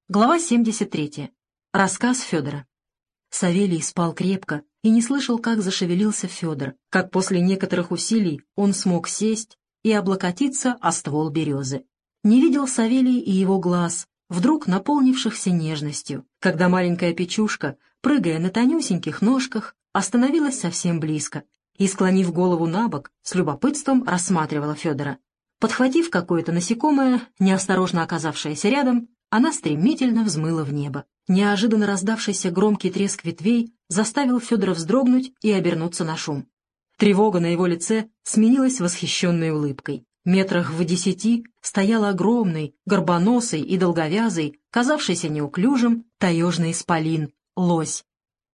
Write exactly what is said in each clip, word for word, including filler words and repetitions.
Глава семьдесят третья. Рассказ Федора. Савелий спал крепко и не слышал, как зашевелился Федор, как после некоторых усилий он смог сесть и облокотиться о ствол березы. Не видел Савелий и его глаз, вдруг наполнившихся нежностью, когда маленькая Печушка, прыгая на тонюсеньких ножках, остановилась совсем близко и, склонив голову набок, с любопытством рассматривала Федора. Подхватив какое-то насекомое, неосторожно оказавшееся рядом, она стремительно взмыла в небо. Неожиданно раздавшийся громкий треск ветвей заставил Федора вздрогнуть и обернуться на шум. Тревога на его лице сменилась восхищенной улыбкой. Метрах в десяти стоял огромный, горбоносый и долговязый, казавшийся неуклюжим, таежный исполин — лось.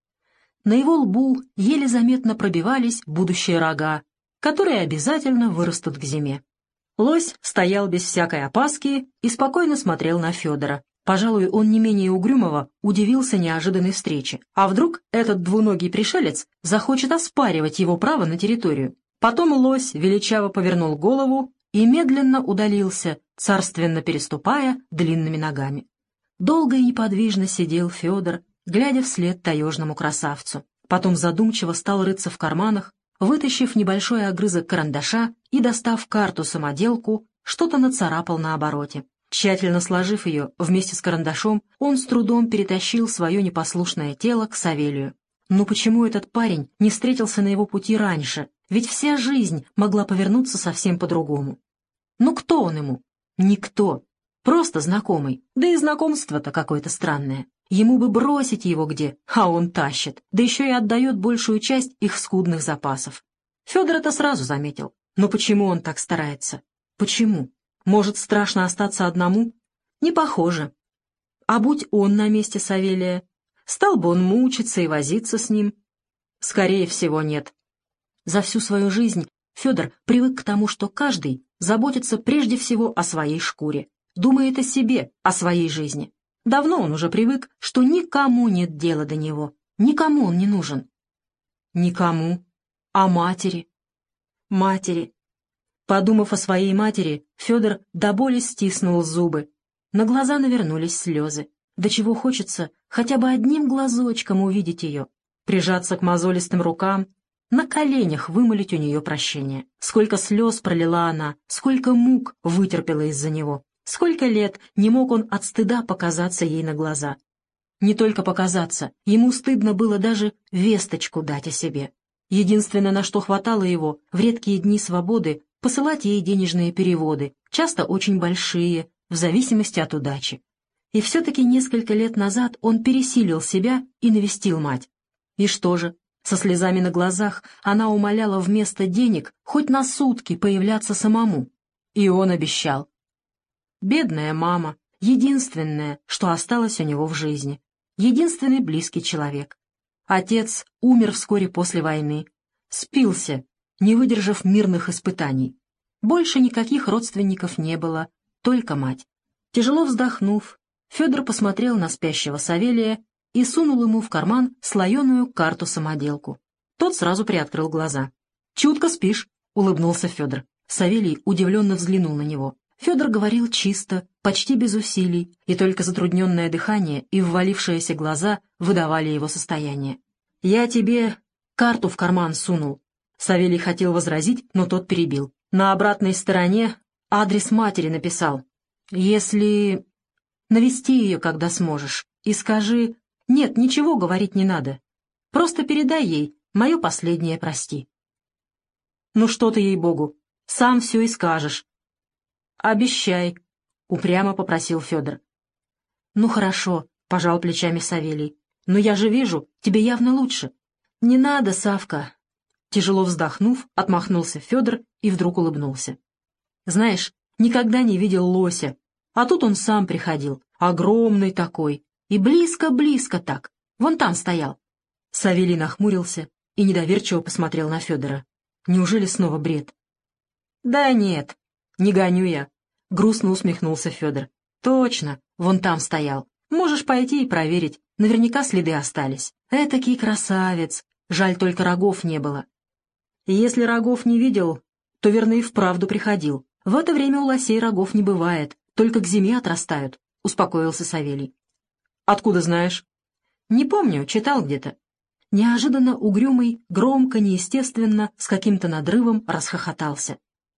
На его лбу еле заметно пробивались будущие рога, которые обязательно вырастут к зиме. Лось стоял без всякой опаски и спокойно смотрел на Федора. Пожалуй, он не менее угрюмого удивился неожиданной встрече. А вдруг этот двуногий пришелец захочет оспаривать его право на территорию? Потом лось величаво повернул голову и медленно удалился, царственно переступая длинными ногами. Долго и неподвижно сидел Федор, глядя вслед таежному красавцу. Потом задумчиво стал рыться в карманах, вытащив небольшой огрызок карандаша и, достав карту-самоделку, что-то нацарапал на обороте. Тщательно сложив ее вместе с карандашом, он с трудом перетащил свое непослушное тело к Савелию. Но почему этот парень не встретился на его пути раньше? Ведь вся жизнь могла повернуться совсем по-другому. Ну кто он ему? Никто. Просто знакомый. Да и знакомство-то какое-то странное. Ему бы бросить его где, а он тащит, да еще и отдает большую часть их скудных запасов. Федор это сразу заметил. Но почему он так старается? Почему? Может, страшно остаться одному? Не похоже. А будь он на месте Савелия, стал бы он мучиться и возиться с ним? Скорее всего, нет. За всю свою жизнь Федор привык к тому, что каждый заботится прежде всего о своей шкуре, думает о себе, о своей жизни. Давно он уже привык, что никому нет дела до него, никому он не нужен. Никому. А матери? Матери. Подумав о своей матери, Федор до боли стиснул зубы. На глаза навернулись слезы. До чего хочется хотя бы одним глазочком увидеть ее, прижаться к мозолистым рукам, на коленях вымолить у нее прощение. Сколько слез пролила она, сколько мук вытерпела из-за него. Сколько лет не мог он от стыда показаться ей на глаза. Не только показаться, ему стыдно было даже весточку дать о себе. Единственное, на что хватало его, в редкие дни свободы, посылать ей денежные переводы, часто очень большие, в зависимости от удачи. И все-таки несколько лет назад он пересилил себя и навестил мать. И что же? Со слезами на глазах она умоляла вместо денег хоть на сутки появляться самому. И он обещал. Бедная мама, единственное, что осталось у него в жизни, единственный близкий человек. Отец умер вскоре после войны, спился, не выдержав мирных испытаний. Больше никаких родственников не было, только мать. Тяжело вздохнув, Федор посмотрел на спящего Савелия и сунул ему в карман слоеную карту-самоделку. Тот сразу приоткрыл глаза. «Чутко спишь», — улыбнулся Федор. Савелий удивленно взглянул на него. Федор говорил чисто, почти без усилий, и только затрудненное дыхание и ввалившиеся глаза выдавали его состояние. «Я тебе карту в карман сунул». Савелий хотел возразить, но тот перебил. «На обратной стороне адрес матери написал. Если... навести ее, когда сможешь, и скажи... Нет, ничего говорить не надо. Просто передай ей мое последнее прости». «Ну что ты, ей-богу, сам все и скажешь». «Обещай», — упрямо попросил Федор. «Ну хорошо», — пожал плечами Савелий. «Но я же вижу, тебе явно лучше». «Не надо, Савка». Тяжело вздохнув, отмахнулся Федор и вдруг улыбнулся. «Знаешь, никогда не видел лося, а тут он сам приходил, огромный такой, и близко-близко так, вон там стоял». Савелий нахмурился и недоверчиво посмотрел на Федора. Неужели снова бред? «Да нет. «Не гоню я», — грустно усмехнулся Федор. «Точно, вон там стоял. Можешь пойти и проверить, наверняка следы остались. Этакий красавец, жаль, только рогов не было». «Если рогов не видел, то, верно, и вправду приходил. В это время у лосей рогов не бывает, только к зиме отрастают», — успокоился Савелий. Откуда знаешь? Не помню, читал где-то. Неожиданно угрюмый, громко, неестественно, с каким-то надрывом расхохотался.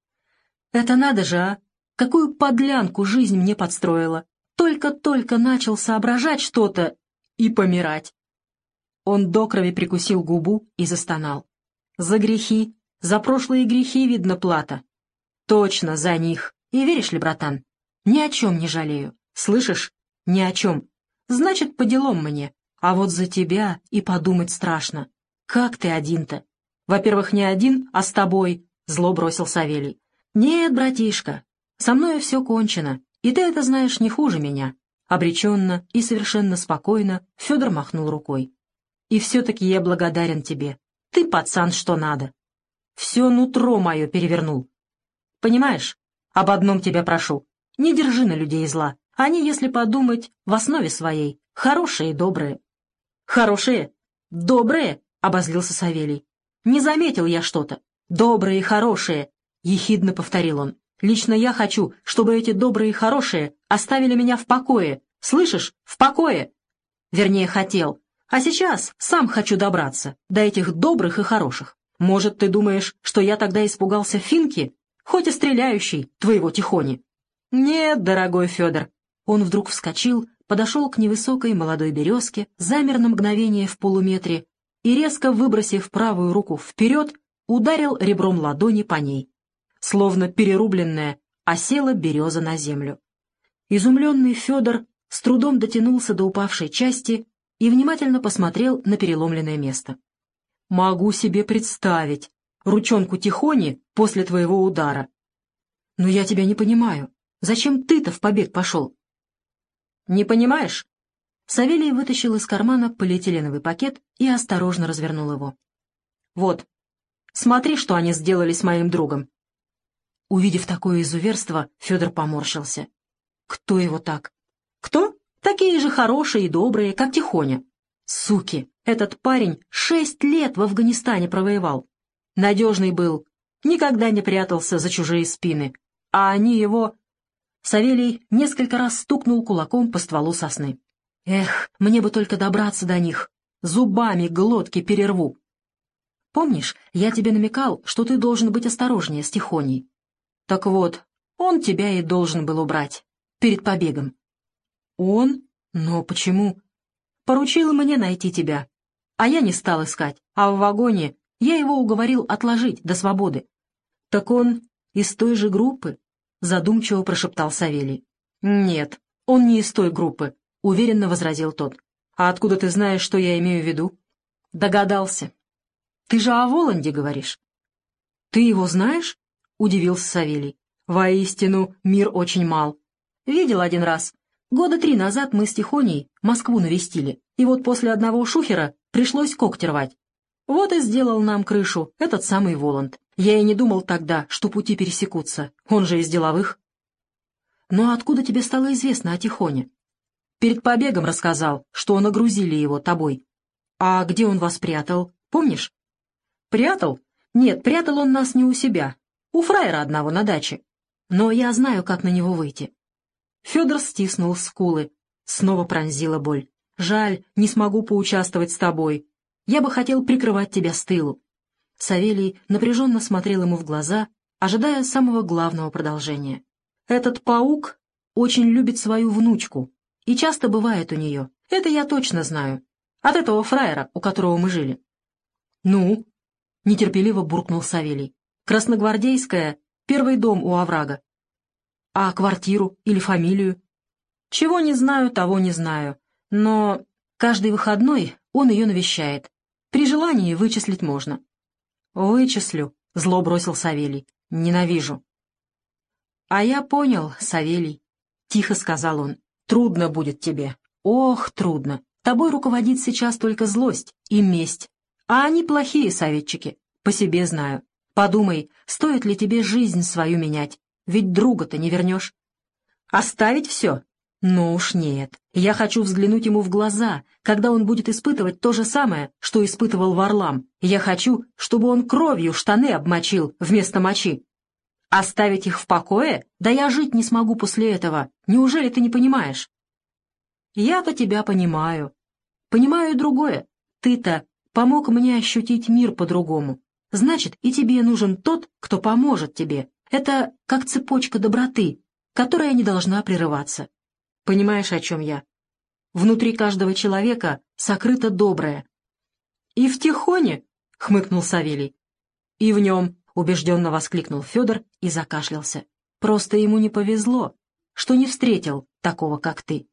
Это надо же, а! Какую подлянку жизнь мне подстроила! Только-только начал соображать что-то и помирать. Он до крови прикусил губу и застонал. За грехи, за прошлые грехи, видно, плата. Точно, за них. И веришь ли, братан? Ни о чем не жалею. Слышишь? Ни о чем. Значит, по делам мне. А вот за тебя и подумать страшно. Как ты один-то? Во-первых, не один, а с тобой, — зло бросил Савелий. Нет, братишка, со мною все кончено, и ты это знаешь не хуже меня. Обреченно и совершенно спокойно Федор махнул рукой. И все-таки я благодарен тебе. Ты пацан что надо. Все нутро мое перевернул. Понимаешь? Об одном тебя прошу. Не держи на людей зла. Они, если подумать, в основе своей хорошие и добрые. Хорошие? Добрые? — обозлился Савелий. Не заметил я что-то. Добрые и хорошие, — ехидно повторил он. Лично я хочу, чтобы эти добрые и хорошие оставили меня в покое. Слышишь? В покое. Вернее, хотел. А сейчас сам хочу добраться до этих добрых и хороших. Может, ты думаешь, что я тогда испугался Финки, хоть и стреляющий, твоего Тихони? Нет, дорогой Федор. Он вдруг вскочил, подошел к невысокой молодой березке, замер на мгновение в полуметре и, резко выбросив правую руку вперед, ударил ребром ладони по ней. Словно перерубленная, осела береза на землю. Изумленный Федор с трудом дотянулся до упавшей части и внимательно посмотрел на переломленное место. «Могу себе представить ручонку Тихони после твоего удара. Но я тебя не понимаю. Зачем ты-то в побег пошел?» «Не понимаешь?» Савелий вытащил из кармана полиэтиленовый пакет и осторожно развернул его. «Вот, смотри, что они сделали с моим другом». Увидев такое изуверство, Федор поморщился. «Кто его так?» «Кто? Такие же хорошие и добрые, как Тихоня. Суки, этот парень шесть лет в Афганистане провоевал. Надежный был, никогда не прятался за чужие спины. А они его...» Савелий несколько раз стукнул кулаком по стволу сосны. «Эх, мне бы только добраться до них. Зубами глотки перерву. Помнишь, я тебе намекал, что ты должен быть осторожнее с Тихоней? Так вот, он тебя и должен был убрать. Перед побегом». «Он? Но почему?» «Поручил мне найти тебя. А я не стал искать. А в вагоне я его уговорил отложить до свободы». «Так он из той же группы?» — задумчиво прошептал Савелий. «Нет, он не из той группы», — уверенно возразил тот. «А откуда ты знаешь, что я имею в виду?» «Догадался. Ты же о Воланде говоришь». «Ты его знаешь?» — удивился Савелий. «Воистину, мир очень мал. Видел один раз. Года три назад мы с Тихоней Москву навестили, и вот после одного шухера пришлось когти рвать. Вот и сделал нам крышу этот самый Воланд. Я и не думал тогда, что пути пересекутся, он же из деловых». «Но откуда тебе стало известно о Тихоне?» «Перед побегом рассказал, что нагрузили его тобой». «А где он вас прятал, помнишь?» «Прятал? Нет, прятал он нас не у себя, у фраера одного на даче. Но я знаю, как на него выйти». Федор стиснул скулы. Снова пронзила боль. «Жаль, не смогу поучаствовать с тобой. Я бы хотел прикрывать тебя с тылу». Савелий напряженно смотрел ему в глаза, ожидая самого главного продолжения. «Этот паук очень любит свою внучку и часто бывает у нее. Это я точно знаю. От этого фраера, у которого мы жили». «Ну?» — нетерпеливо буркнул Савелий. «Красногвардейская, первый дом у оврага». «А квартиру или фамилию?» «Чего не знаю, того не знаю. Но каждый выходной он ее навещает. При желании вычислить можно». «Вычислю», — зло бросил Савелий. «Ненавижу». «А я понял, Савелий», — тихо сказал он. «Трудно будет тебе. Ох, трудно. Тобой руководит сейчас только злость и месть. А они плохие советчики, по себе знаю. Подумай, стоит ли тебе жизнь свою менять? Ведь друга-то не вернешь. Оставить все? Ну уж нет. Я хочу взглянуть ему в глаза, когда он будет испытывать то же самое, что испытывал Варлам. Я хочу, чтобы он кровью штаны обмочил вместо мочи. Оставить их в покое? Да я жить не смогу после этого. Неужели ты не понимаешь?» Я-то тебя понимаю. Понимаю и другое. Ты-то помог мне ощутить мир по-другому. Значит, и тебе нужен тот, кто поможет тебе. Это как цепочка доброты, которая не должна прерываться. Понимаешь, о чем я? Внутри каждого человека сокрыто доброе. «И в Тихоне?» — хмыкнул Савелий. «И в нем», — убежденно воскликнул Федор и закашлялся. «Просто ему не повезло, что не встретил такого, как ты».